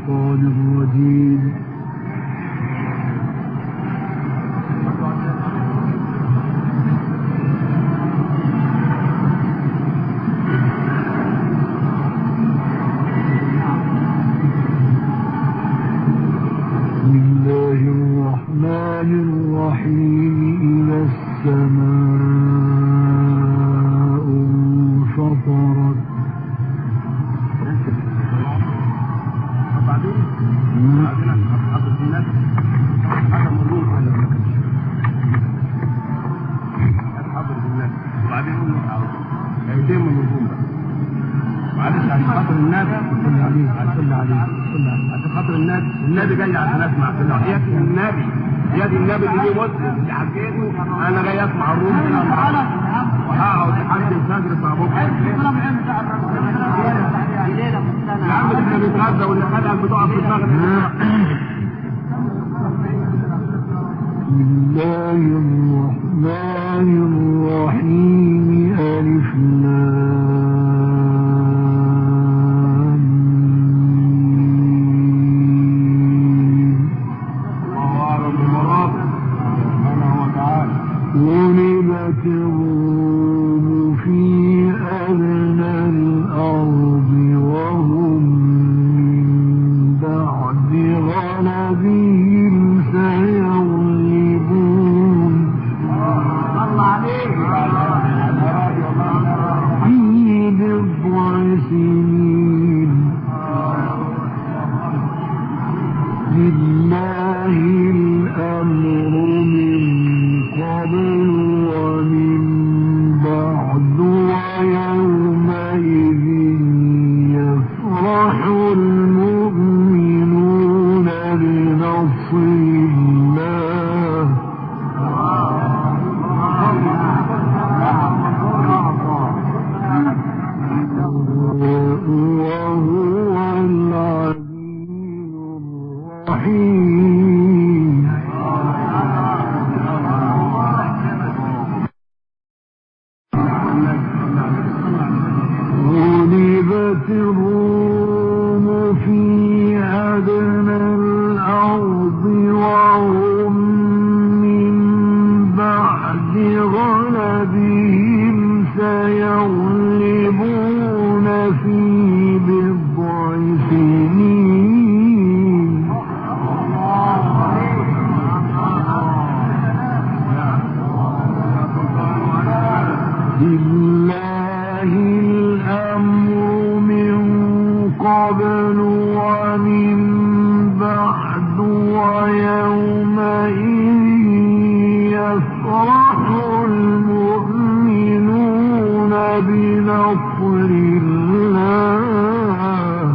الشيطان الرجيم. بسم الله الرحمن الرحيم. إذا السماء انفطرت. عشان خاطر الناس عشان خاطر الناس النبي جاي عشان اسمع ياتي النبي اللي مسلم اللي حكيته انا جاي اسمع الروم وهقعد لحد الفجر بتاع بكره يا عم احنا بنتغدى واللي خلقك بتقع في الفجر. بسم الله الرحمن الرحيم. ألف غلبت الروم في أدنى الأرض وهم من بعد غلبهم سيغلبون في بضع سنين. لله الأمر من قبل ومن بعد ويومئذ يفرح المؤمنون بنصر الله وهو العزيز الرحيم. غلبت الروم في أدنى الأرض وهم من بعد غلبهم سيغلبون في بضع سنين. لله الأمر من قبل ومن بعد ويومئذ يفرح المؤمنون بنصر الله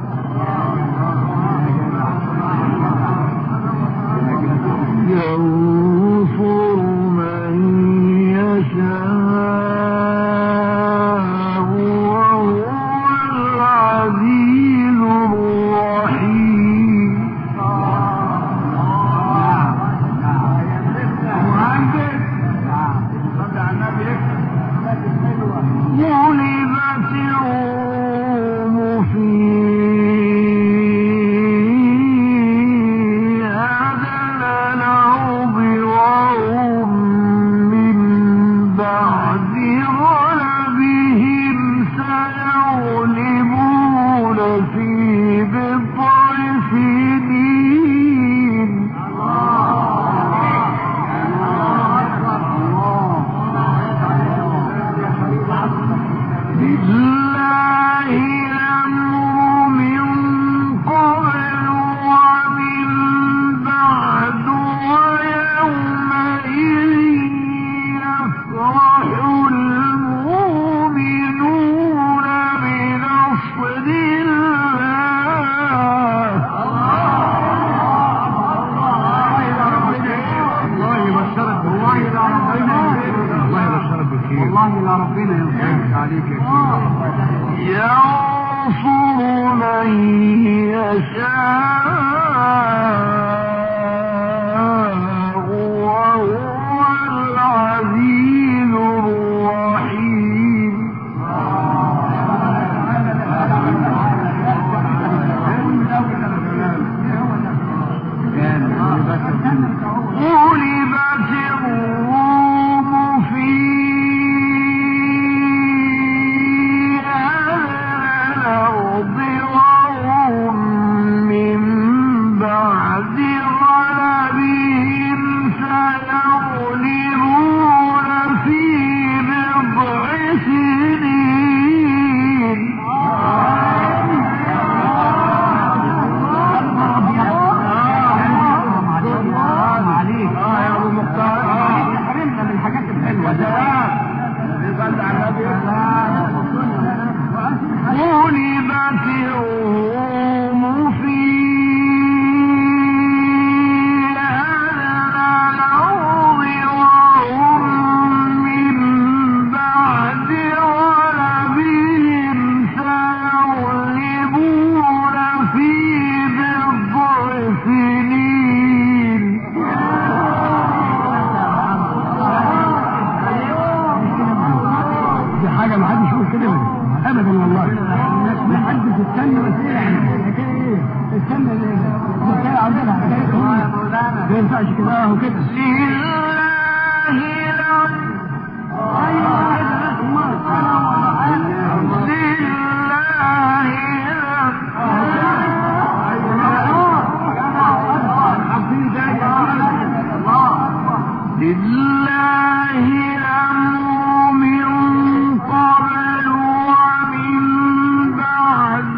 ينصر من يشاء وهو العزيز الرحيم. غلبت الروم ابدا والله ما حدش يستنى بس ايه استنى الحكايه عندنا حكايه ما ينفعش كده وكده لله الأمر لله الأمر من قبل ومن بعد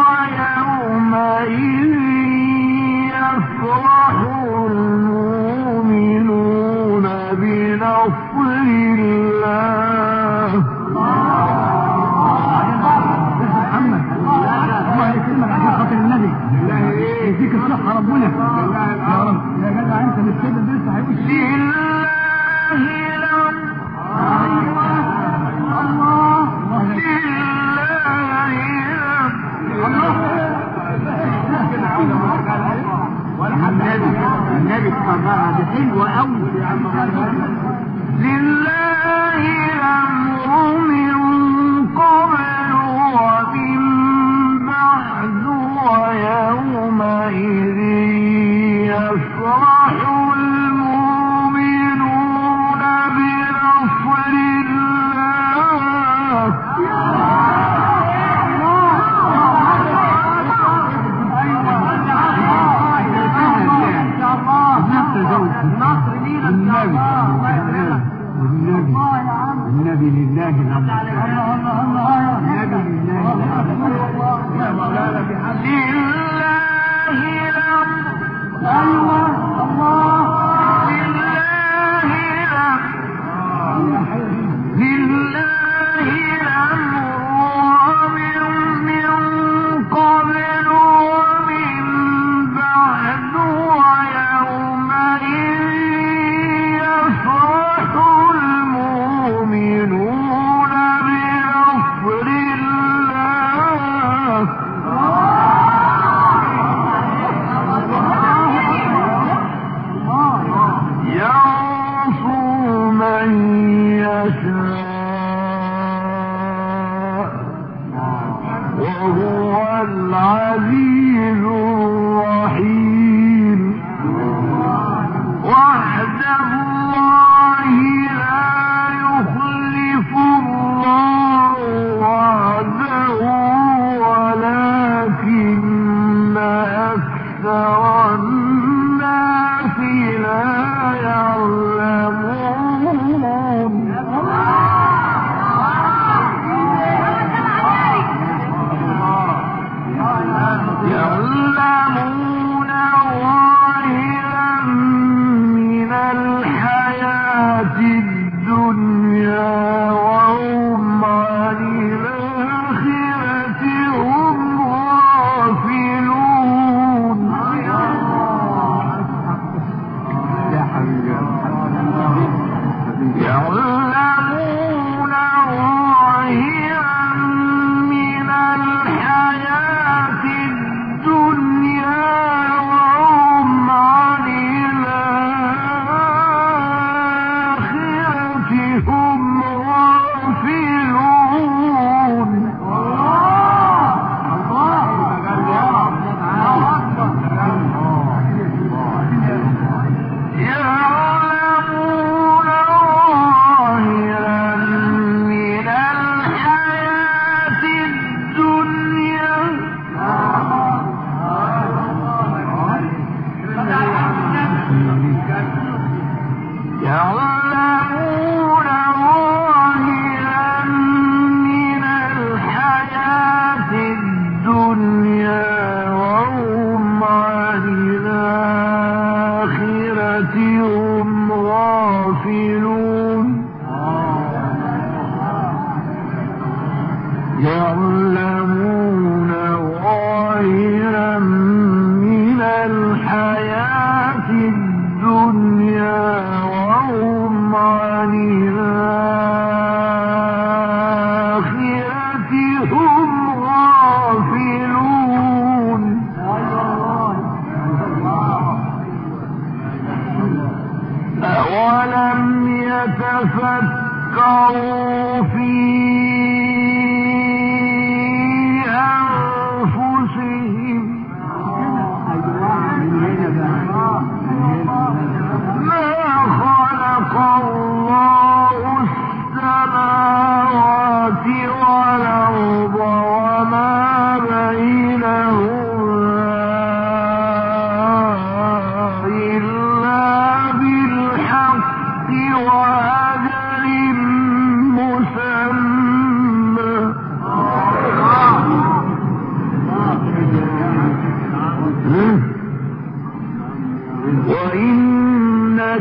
ويومئذ يفرح المؤمنون بنصر الله. محمد الله يكرمك عشان خاطر النبي يديك الصحة ربنا يا رب يا جدع انت مش كده لسه هيقول النبي الصغيرة دي حلوة قوي لله الأمر من قبل ومن بعد ويومئذ يفرح المؤمنون بنصر الله. النصر لينا النبي لله الأمر النبي لله يا مولانا بحق لله الأمر الله الله لله الأمر لله الأمر من قبل ومن بعد ويومئذ يفرح المؤمنون بنصر الله. ينصر من يشاء وهو العزيز الرحيم. وعد الله لا يخلف الله وعده ولكن أكثر الناس لا يعلمون.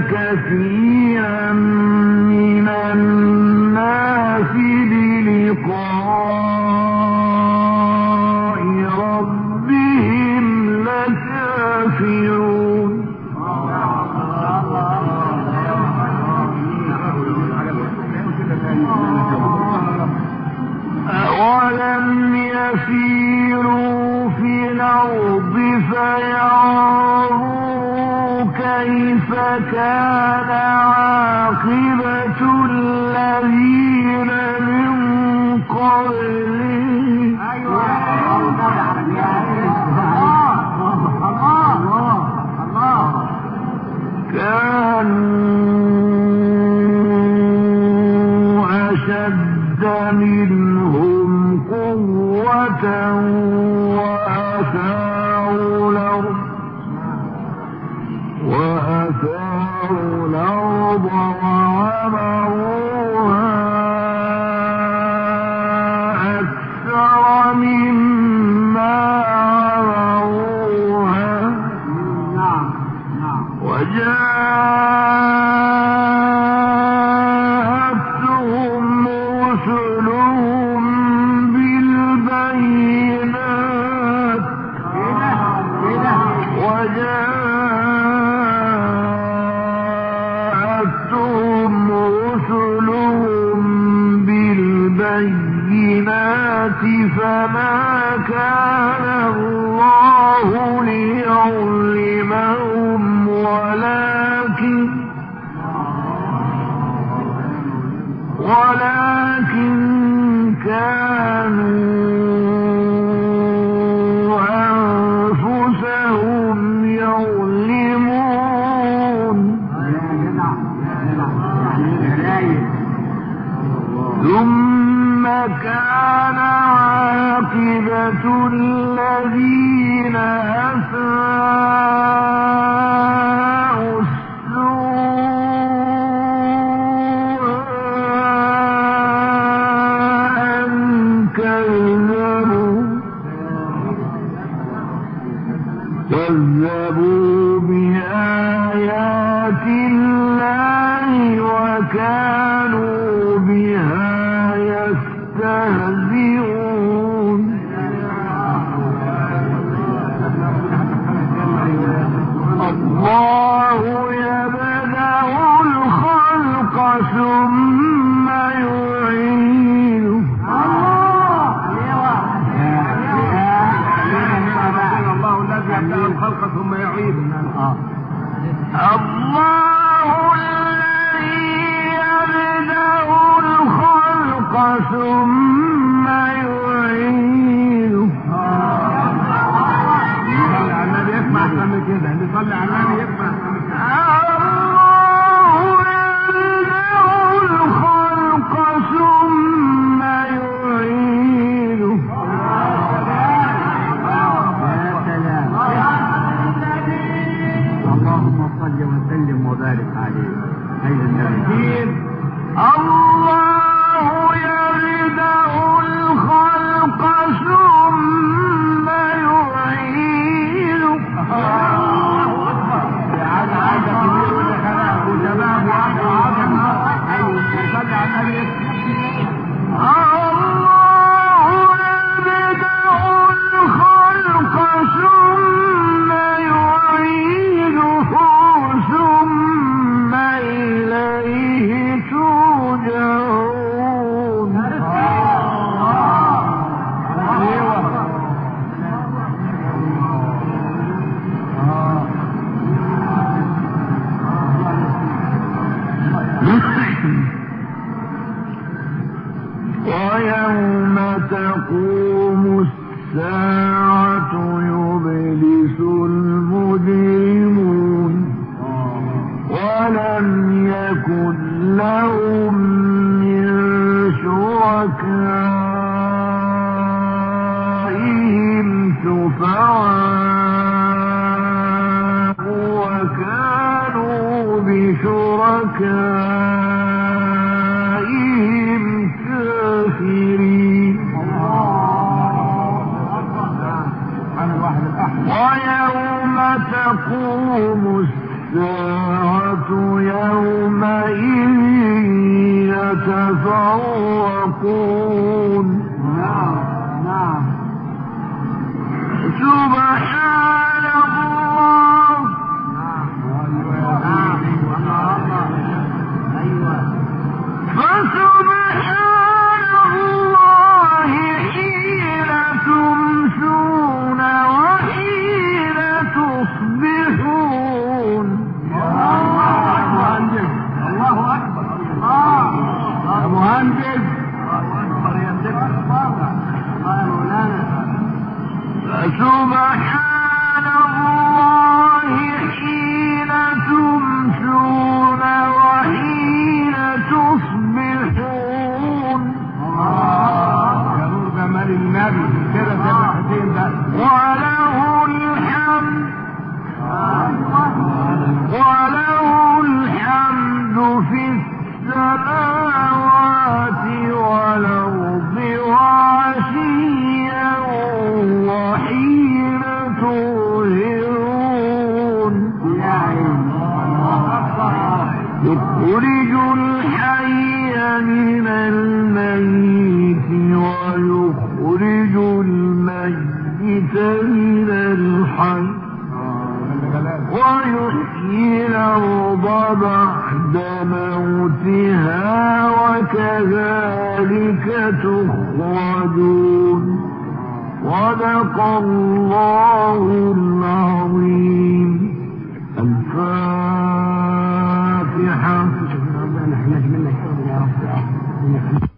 كثيرا من الناس بلقاء ربهم لكافرون أولم يسيروا في الأرض فينظروا كيف كان عاقبة الذين من قبلهم كانوا أشد منهم قوة وأثاروا الأرض وعمروها أكثر مما عمروها وجاءتهم رسلهم بالبينات فما كان الله ليظلمهم ولكن كانوا أنفسهم يظلمون ثم كان عاقبة الذين أساءوا السوء أن كذبوا بآيات الله وكانوا بها يستهزئون الله يبدأ الخلق ثم يعيده الله الذي يبدأ الخلق ثم يعيده الله الذي يبدأ الخلق ثم يعيده النبي يسمع من كده نصلي على النبي يسمع الله يبدأ الخلق ثم يعيده اللهم صل وسلم وبارك عليه أيها النبي الله يبدأ الخلق ثم يعيده ثم إليه ترجعون ويوم تقوم الساعة يبلس المجرمون ولم يكن لهم من شركائهم شفعاء وكانوا بشركائهم كافرين ويوم تقوم الساعة يومئذ يتفرقون نعم سبحان الله فسبحان الله حين تمسون وحين تصبحون الله اكبر يا مهندس فسبحان الله حين تمسون وحين تصبحون يا نور جمال النبي كده زي الحسين ده وله الحمد في السماوات والأرض وعشيا وحين تظهرون يخرج الحي من الميت ويخرج الميت من الحي ويحيي الأرض بعد موتها وكذلك تخرجون صدق الله العظيم. الفاتحة.